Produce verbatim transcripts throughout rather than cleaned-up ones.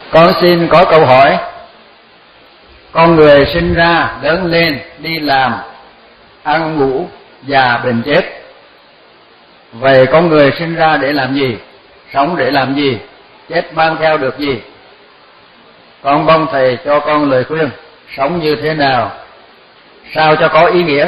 Con xin có câu hỏi. Con người sinh ra, lớn lên, đi làm, ăn ngủ, già bệnh chết. Vậy con người sinh ra để làm gì? Sống để làm gì? Chết mang theo được gì? Con mong thầy cho con lời khuyên. Sống như thế nào? Sao cho có ý nghĩa?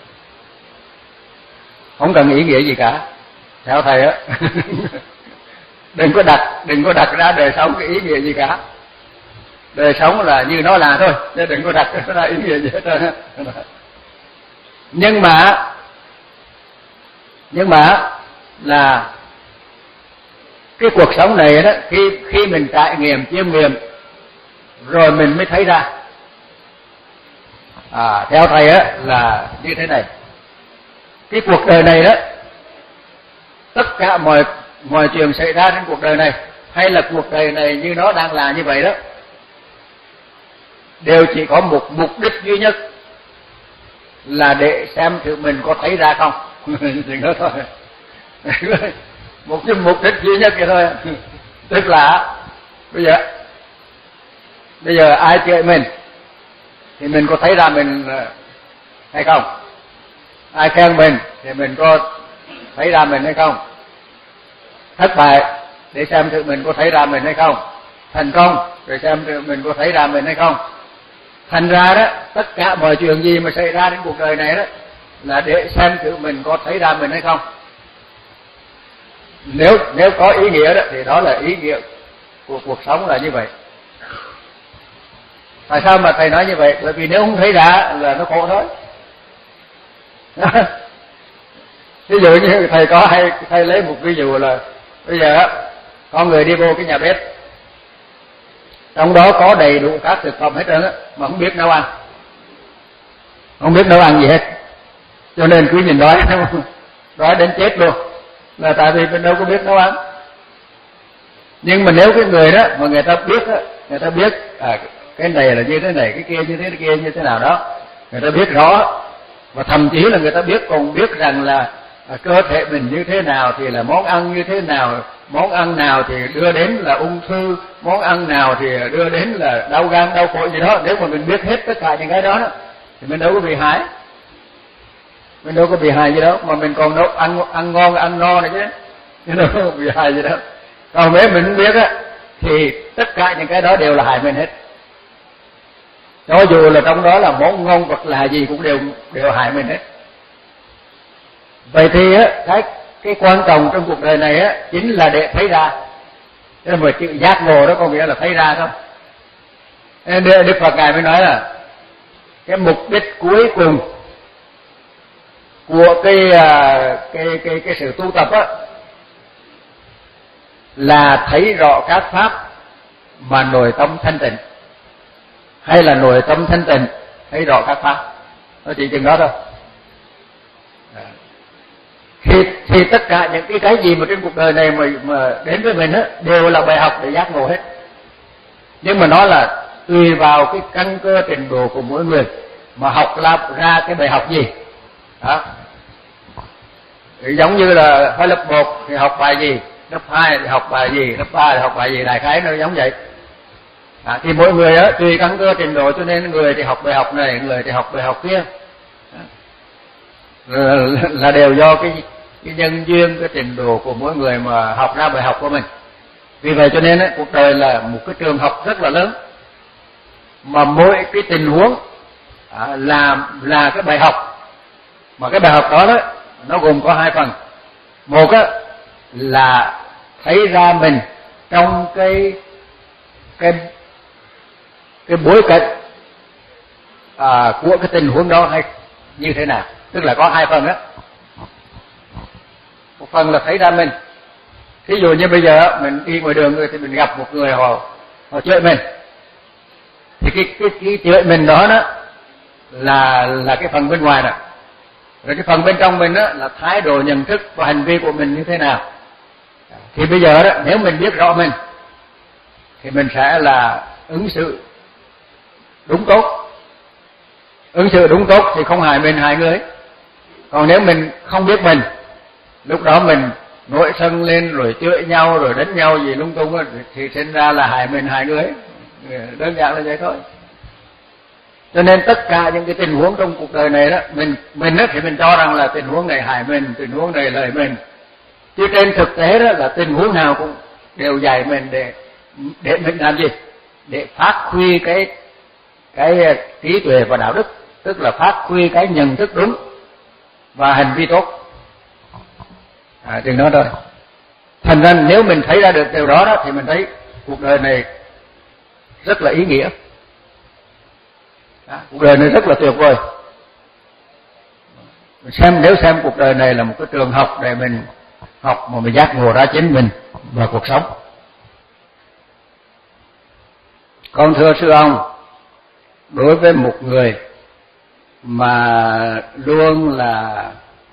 Không cần ý nghĩa gì cả. Theo thầy á. Đừng có đặt, đừng có đặt ra đời sống cái ý nghĩa gì cả. Đời sống là như nó là thôi, chứ đừng có đặt ra ý nghĩa gì hết trơn. Nhưng mà nhưng mà là cái cuộc sống này đó, khi khi mình trải nghiệm, chiêm nghiệm rồi mình mới thấy ra. À, theo thầy á là như thế này. Cái cuộc đời này đó, tất cả mọi mọi chuyện xảy ra trên cuộc đời này, hay là cuộc đời này như nó đang là như vậy đó, đều chỉ có một mục đích duy nhất, là để xem thử mình có thấy ra không. Chuyện đó thôi. Một cái mục đích duy nhất vậy thôi. Tức là bây giờ bây giờ ai chửi mình thì mình có thấy ra mình hay không? Ai khen mình thì mình có thấy ra mình hay không? Thất bại để xem thử mình có thấy ra mình hay không? Thành công để xem thử mình có thấy ra mình hay không? Thành ra đó, tất cả mọi chuyện gì mà xảy ra đến cuộc đời này đó là để xem thử mình có thấy ra mình hay không. Nếu nếu có ý nghĩa đó thì đó là ý nghĩa của cuộc sống là như vậy. Tại sao mà thầy nói như vậy? Bởi vì nếu không thấy ra là nó khổ thôi. Ví dụ như thầy có hay thầy lấy một ví dụ là bây giờ có người đi vô cái nhà bếp, trong đó có đầy đủ các thực phẩm hết trơn á, mà không biết nấu ăn, không biết nấu ăn gì hết, cho nên cứ nhìn đói, đói đến chết luôn, là tại vì mình đâu có biết nấu ăn. Nhưng mà nếu cái người đó mà người ta biết á, người ta biết à, cái này là như thế này, cái kia như thế kia như thế nào đó, người ta biết rõ, và thậm chí là người ta biết còn biết rằng là à, cơ thể mình như thế nào thì là món ăn như thế nào, món ăn nào thì đưa đến là ung thư, món ăn nào thì đưa đến là đau gan đau phổi gì đó. Nếu mà mình biết hết tất cả những cái đó, đó thì mình đâu có bị hại, mình đâu có bị hại gì đâu, mà mình còn nấu ăn ăn ngon ăn no này chứ, chứ đâu có bị hại gì đâu. Còn nếu mình không biết á thì tất cả những cái đó đều là hại mình hết, cho dù là trong đó là món ngon vật là gì cũng đều đều hại mình hết. Vậy thì á, cái cái quan trọng trong cuộc đời này á chính là để thấy ra. Thế mà chữ giác ngộ đó có nghĩa là thấy ra thôi. Nên Đức Phật ngài mới nói là cái mục đích cuối cùng của cái cái cái cái sự tu tập á là thấy rõ các pháp mà nội tâm thanh tịnh, hay là nội tâm thanh tịnh thấy rõ các pháp. Nó chỉ chừng đó thôi. Thì, thì tất cả những cái cái gì mà trên cuộc đời này mà, mà đến với mình á đều là bài học để giác ngộ hết. Nhưng mà nó là tùy vào cái căn cơ trình độ của mỗi người mà học ra cái bài học gì. Đó. Thì giống như là ở lớp một thì học bài gì, lớp hai thì học bài gì, lớp ba thì học bài gì, đại khái nó giống vậy. À, thì mỗi người á tùy căn cơ trình độ cho nên người thì học bài học này, người thì học bài học kia. Là đều do cái cái nhân duyên, cái trình độ của mỗi người mà học ra bài học của mình. Vì vậy cho nên ấy, cuộc đời là một cái trường học rất là lớn, mà mỗi cái tình huống à, là là cái bài học. Mà cái bài học đó đó nó gồm có hai phần. Một á là thấy ra mình trong cái cái cái bối cảnh à, của cái tình huống đó hay như thế nào. Tức là có hai phần đó. Một phần là thấy ra mình. Thí dụ như bây giờ mình đi ngoài đường thì mình gặp một người họ họ chửi mình, thì cái cái cái chửi mình đó đó là là cái phần bên ngoài nè. Rồi cái phần bên trong mình đó là thái độ nhận thức và hành vi của mình như thế nào. Thì bây giờ đó nếu mình biết rõ mình thì mình sẽ là ứng xử đúng tốt. Ứng xử đúng tốt thì không hại mình hại người. Còn nếu mình không biết mình, lúc đó mình nổi sân lên rồi chửi nhau rồi đánh nhau gì lung tung á, thì sinh ra là hại mình hại người, đơn giản là vậy thôi. Cho nên tất cả những cái tình huống trong cuộc đời này đó, mình mình đó thì mình cho rằng là tình huống này hại mình, tình huống này lợi mình, chứ trên thực tế đó là tình huống nào cũng đều dạy mình để để mình làm gì, để phát huy cái cái trí tuệ và đạo đức, tức là phát huy cái nhận thức đúng và hành vi tốt. À, chừng đó thôi. Thành ra nếu mình thấy ra được điều đó đó thì mình thấy cuộc đời này rất là ý nghĩa. À, cuộc đời này rất là tuyệt vời. Xem nếu xem cuộc đời này là một cái trường học để mình học mà mình giác ngộ ra chính mình và cuộc sống. Con thưa sư ông, đối với một người mà luôn là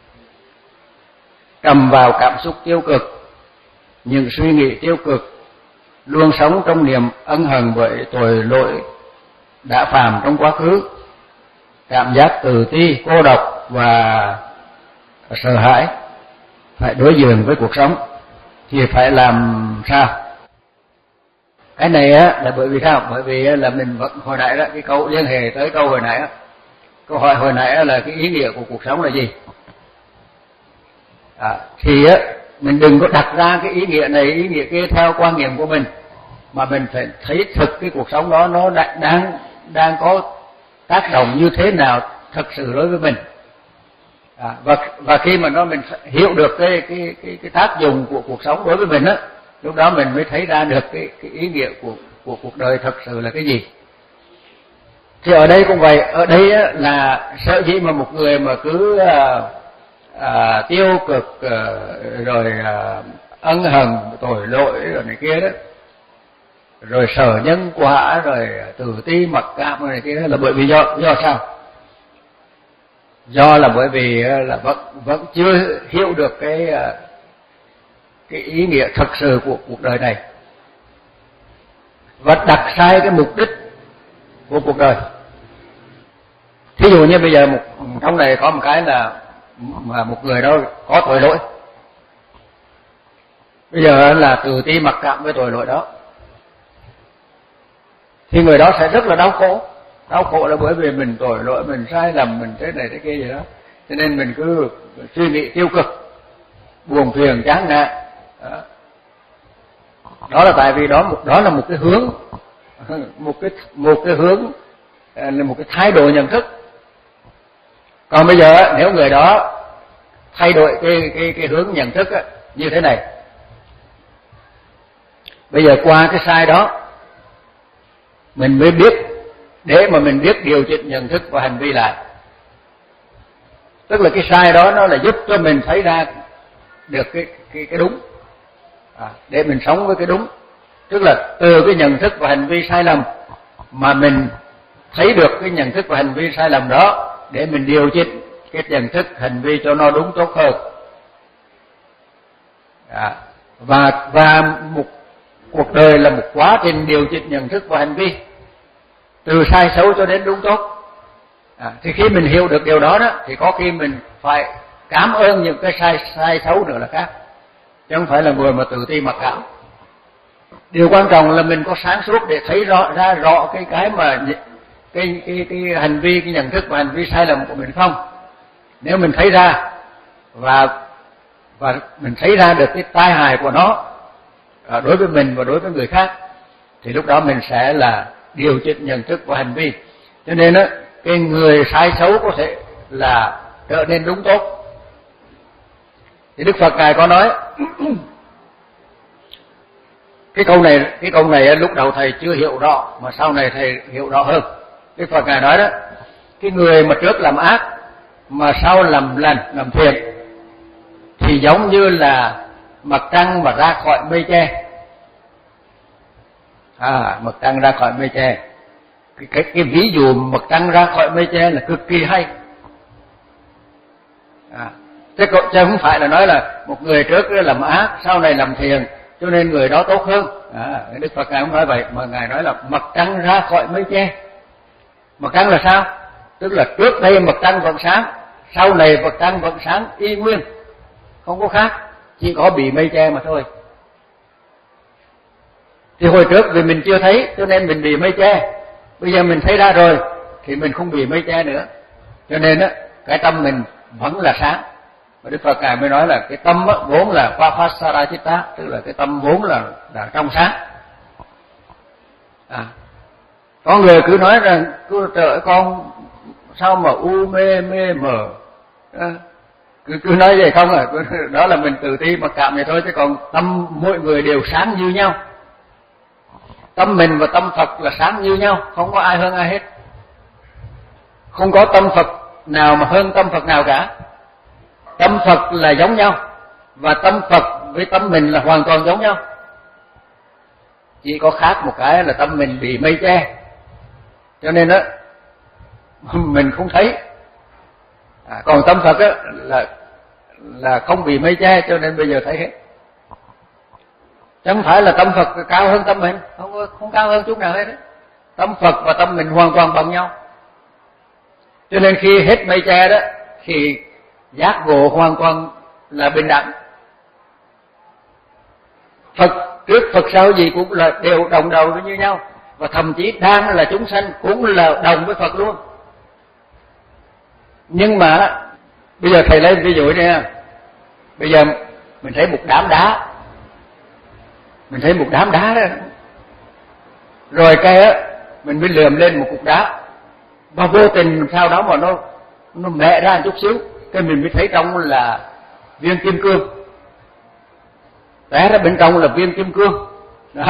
trầm vào cảm xúc tiêu cực, những suy nghĩ tiêu cực, luôn sống trong niềm ân hận bởi tội lỗi đã phạm trong quá khứ, cảm giác tự ti, cô độc và sợ hãi, phải đối diện với cuộc sống, thì phải làm sao? Cái này á là bởi vì sao? Bởi vì là mình vẫn hồi nãy đó, cái câu liên hệ tới câu hồi nãy á, câu hỏi hồi nãy là cái ý nghĩa của cuộc sống là gì? À, thì á mình đừng có đặt ra cái ý nghĩa này ý nghĩa kia theo quan niệm của mình, mà mình phải thấy thực cái cuộc sống đó nó đang đang có tác động như thế nào thực sự đối với mình. À, và và khi mà nó mình hiểu được cái cái cái cái tác dụng của cuộc sống đối với mình á, lúc đó mình mới thấy ra được cái cái ý nghĩa của của cuộc đời thật sự là cái gì. Thì ở đây cũng vậy, ở đây á, là sở dĩ mà một người mà cứ à, à, tiêu cực à, rồi à, ân hận tội lỗi rồi này kia đó, rồi sợ nhân quả rồi tự ti mặc cảm rồi này kia đó, là bởi vì do do sao? Do là bởi vì là vẫn vẫn chưa hiểu được cái cái ý nghĩa thật sự của cuộc đời này, và đặt sai cái mục đích của cuộc đời. Thí dụ như bây giờ một trong này có một cái là mà một người đó có tội lỗi, bây giờ là tự ti mặc cảm với tội lỗi đó, thì người đó sẽ rất là đau khổ. Đau khổ là bởi vì mình tội lỗi, mình sai lầm, mình thế này thế kia gì đó, cho nên mình cứ suy nghĩ tiêu cực, buồn phiền, chán nản. Đó. Đó là tại vì đó đó là một cái hướng, một cái một cái hướng là một cái thái độ nhận thức. Còn bây giờ nếu người đó thay đổi cái cái cái hướng nhận thức á, như thế này, bây giờ qua cái sai đó mình mới biết, để mà mình biết điều chỉnh nhận thức và hành vi lại. Tức là cái sai đó nó là giúp cho mình thấy ra được cái cái cái đúng, à, để mình sống với cái đúng. Tức là từ cái nhận thức và hành vi sai lầm mà mình thấy được cái nhận thức và hành vi sai lầm đó, để mình điều chỉnh cái nhận thức hành vi cho nó đúng tốt hơn. À, và và một cuộc đời là một quá trình điều chỉnh nhận thức và hành vi, từ sai xấu cho đến đúng tốt. À, thì khi mình hiểu được điều đó đó, thì có khi mình phải cảm ơn những cái sai sai xấu nữa là khác, chứ không phải là người mà tự ti mặc cảm. Điều quan trọng là mình có sáng suốt để thấy rõ ra rõ cái cái mà cái cái cái hành vi, cái nhận thức và hành vi sai lầm của mình không. Nếu mình thấy ra và và mình thấy ra được cái tai hại của nó à, đối với mình và đối với người khác, thì lúc đó mình sẽ là điều chỉnh nhận thức và hành vi. Cho nên á, cái người sai xấu có thể là trở nên đúng tốt. Thì Đức Phật ngài có nói cái câu này, cái câu này lúc đầu thầy chưa hiểu rõ, mà sau này thầy hiểu rõ hơn. Đức Phật ngài nói đó, cái người mà trước làm ác mà sau làm lành, làm thiện, thì giống như là mặt trăng mà ra khỏi mây che. À, mặt trăng ra khỏi mây che. Cái, cái, cái ví dụ mặt trăng ra khỏi mây che là cực kỳ hay. À, chứ, chứ không phải là nói là một người trước làm ác, sau này làm thiện, cho nên người đó tốt hơn. À, Đức Phật ngài không nói vậy, mà ngài nói là mặt trăng ra khỏi mây che. Mặt trăng là sao? Tức là trước đây mặt trăng vẫn sáng, sau này mặt trăng vẫn sáng y nguyên, không có khác. chỉ có bị mây che mà thôi. Thì hồi trước vì mình chưa thấy cho nên mình bị mây che, bây giờ mình thấy ra rồi thì mình không bị mây che nữa, cho nên á cái tâm mình vẫn là sáng. Và Đức Phật ngài mới nói là cái tâm á, vốn là Vapasara Chitta, tức là cái tâm vốn là là trong sáng. À, có người cứ nói rằng cứ trời con sao mà u mê mê mờ, à, cứ cứ nói vậy không à, đó là mình tự ti mặc cảm vậy thôi, chứ còn tâm mỗi người đều sáng như nhau. Tâm mình và tâm Phật là sáng như nhau, không có ai hơn ai hết. Không có tâm Phật nào mà hơn tâm Phật nào cả. Tâm Phật là giống nhau, và tâm Phật với tâm mình là hoàn toàn giống nhau. Chỉ có khác một cái là tâm mình bị mây che, cho nên đó mình không thấy. À, còn tâm Phật á là là không bị mây che, cho nên bây giờ thấy hết. Chẳng phải là tâm Phật cao hơn tâm mình, không không cao hơn chút nào hết. Tâm Phật và tâm mình hoàn toàn bằng nhau. Cho nên khi hết mây che đó thì giác ngộ hoàn toàn là bình đẳng. Phật trước Phật sau gì cũng là đều đồng đầu với như nhau, và thậm chí đang là chúng sanh cũng là đồng với Phật luôn. Nhưng mà bây giờ thầy lấy ví dụ nha, bây giờ mình thấy một đám đá, mình thấy một đám đá đó, rồi cái á mình mới lườm lên một cục đá, và vô tình sau đó mà nó nó mẹ ra một chút xíu, cái mình mới thấy trong là viên kim cương, té ra bên trong là viên kim cương đó.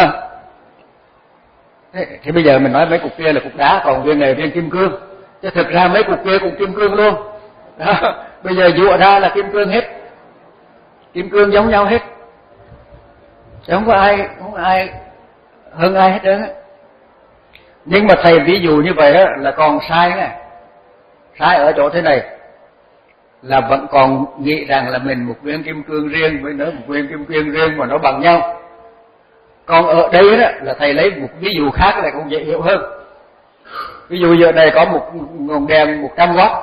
Thế, thì bây giờ mình nói mấy cục kia là cục đá, còn viên này viên kim cương, chứ thực ra mấy cục kia cũng kim cương luôn đó. Bây giờ dụa ra là kim cương hết, kim cương giống nhau hết, chứ không có ai không có ai hơn ai hết trơn á. Nhưng mà thầy ví dụ như vậy á là còn sai nè, sai ở chỗ thế này, là vẫn còn nghĩ rằng là mình một viên kim cương riêng với nó một viên kim cương riêng mà nó bằng nhau. Còn ở đây đó là thầy lấy một ví dụ khác này cũng dễ hiểu hơn. Ví dụ giờ này có một ngọn đèn một trăm oát,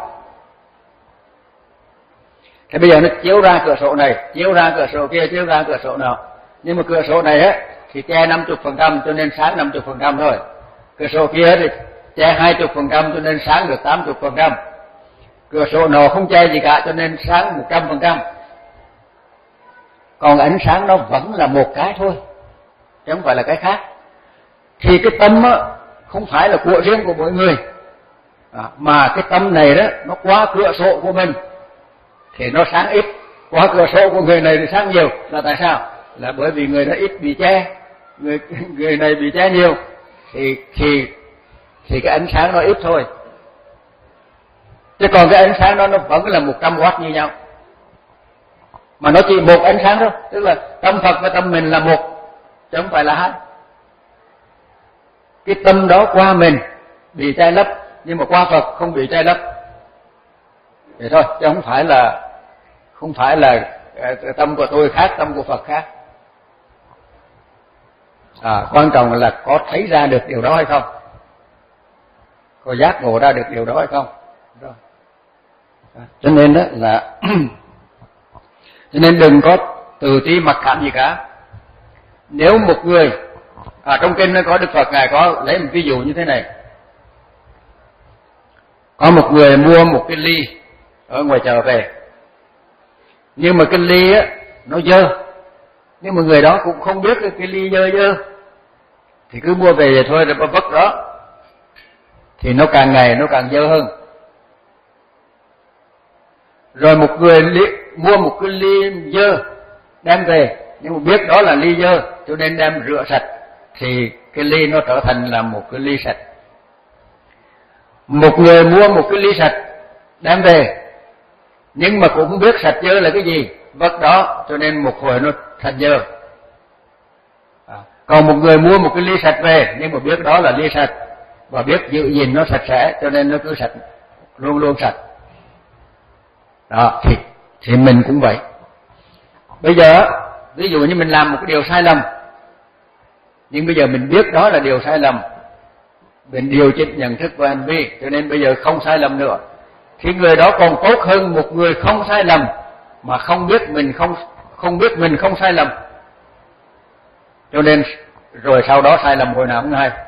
thì bây giờ nó chiếu ra cửa sổ này, chiếu ra cửa sổ kia, chiếu ra cửa sổ nào. Nhưng mà cửa sổ này á thì che năm mươi phần trăm cho nên sáng năm mươi phần trăm thôi. Cửa sổ kia thì che hai mươi phần trăm cho nên sáng được tám mươi phần trăm. Cửa sổ nào không che gì cả cho nên sáng một trăm phần trăm. Còn ánh sáng nó vẫn là một cái thôi, chứ không phải là cái khác. Thì cái tâm á không phải là của riêng của mỗi người, à, mà cái tâm này đó nó qua cửa sổ của mình thì nó sáng ít, qua cửa sổ của người này thì sáng nhiều. Là tại sao? Là bởi vì người đó ít bị che, người người này bị che nhiều, thì thì thì cái ánh sáng nó ít thôi. Chứ còn cái ánh sáng đó nó vẫn là một trăm oát như nhau, mà nó chỉ một ánh sáng thôi, tức là tâm Phật và tâm mình là một, chứ không phải là hai. Cái tâm đó qua mình bị che lấp, nhưng mà qua Phật không bị che lấp, vậy thôi, chứ không phải là không phải là tâm của tôi khác, tâm của Phật khác. À, quan trọng là có thấy ra được điều đó hay không, có giác ngộ ra được điều đó hay không. Đó. À, cho nên đó là cho nên đừng có tự ti mặc cảm gì cả. Nếu một người à, trong kinh nó có Đức Phật ngài có lấy một ví dụ như thế này. Có một người mua một cái ly ở ngoài chợ về, nhưng mà cái ly á nó dơ, nhưng mà người đó cũng không biết cái ly dơ dơ thì cứ mua về vậy thôi, rồi vất đó thì nó càng ngày nó càng dơ hơn. Rồi một người li, mua một cái ly dơ đem về, nhưng mà biết đó là ly dơ cho nên đem rửa sạch, thì cái ly nó trở thành là một cái ly sạch. Một người mua một cái ly sạch đem về, nhưng mà cũng không biết sạch dơ là cái gì, vất đó cho nên một hồi nó thành dơ. À, còn một người mua một cái ly sạch về, nhưng mà biết đó là ly sạch và biết giữ gìn nó sạch sẽ, cho nên nó cứ sạch, luôn luôn sạch. Đó, thì, thì mình cũng vậy. Bây giờ ví dụ như mình làm một cái điều sai lầm, nhưng bây giờ mình biết đó là điều sai lầm, mình điều chỉnh nhận thức và hành vi, cho nên bây giờ không sai lầm nữa, thì người đó còn tốt hơn một người không sai lầm mà không biết mình không không biết mình không sai lầm, cho nên rồi sau đó sai lầm hồi nào cũng hay.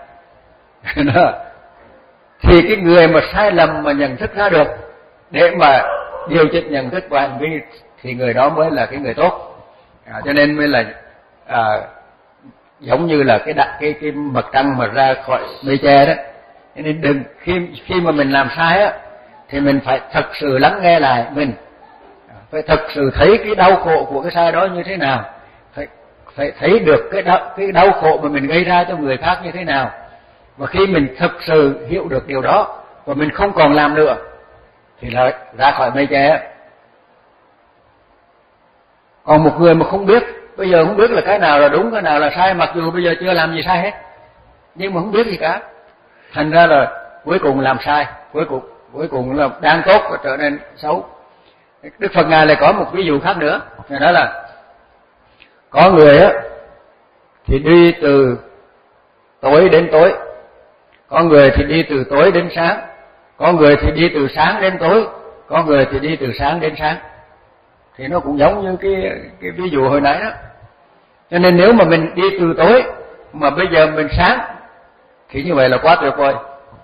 Thì cái người mà sai lầm mà nhận thức ra được để mà điều chỉnh nhận thức và hành vi thì người đó mới là cái người tốt. À, cho nên mới là à, giống như là cái đặt cái cái mặt trăng mà ra khỏi mây che đó. Cho nên đừng khi khi mà mình làm sai á thì mình phải thật sự lắng nghe lại mình, phải thật sự thấy cái đau khổ của cái sai đó như thế nào, phải phải thấy được cái đau, cái đau khổ mà mình gây ra cho người khác như thế nào. Và khi mình thực sự hiểu được điều đó và mình không còn làm nữa thì là ra khỏi mây che. Còn một người mà không biết, bây giờ không biết là cái nào là đúng, cái nào là sai, mặc dù bây giờ chưa làm gì sai hết, nhưng mà không biết gì cả, thành ra là cuối cùng làm sai, cuối cùng cuối cùng là đang tốt và trở nên xấu. Đức Phật Ngài lại có một ví dụ khác nữa, đó là có người á thì đi từ tối đến tối, có người thì đi từ tối đến sáng, có người thì đi từ sáng đến tối, có người thì đi từ sáng đến sáng. Thì nó cũng giống như cái cái ví dụ hồi nãy đó. Cho nên nếu mà mình đi từ tối mà bây giờ mình sáng thì như vậy là quá tuyệt vời.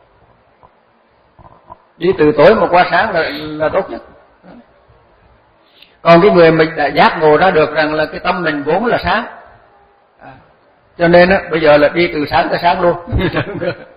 Đi từ tối mà qua sáng là, là tốt nhất. Còn cái người mình đã giác ngộ ra được rằng là cái tâm mình vốn là sáng, à, cho nên á bây giờ là đi từ sáng tới sáng luôn.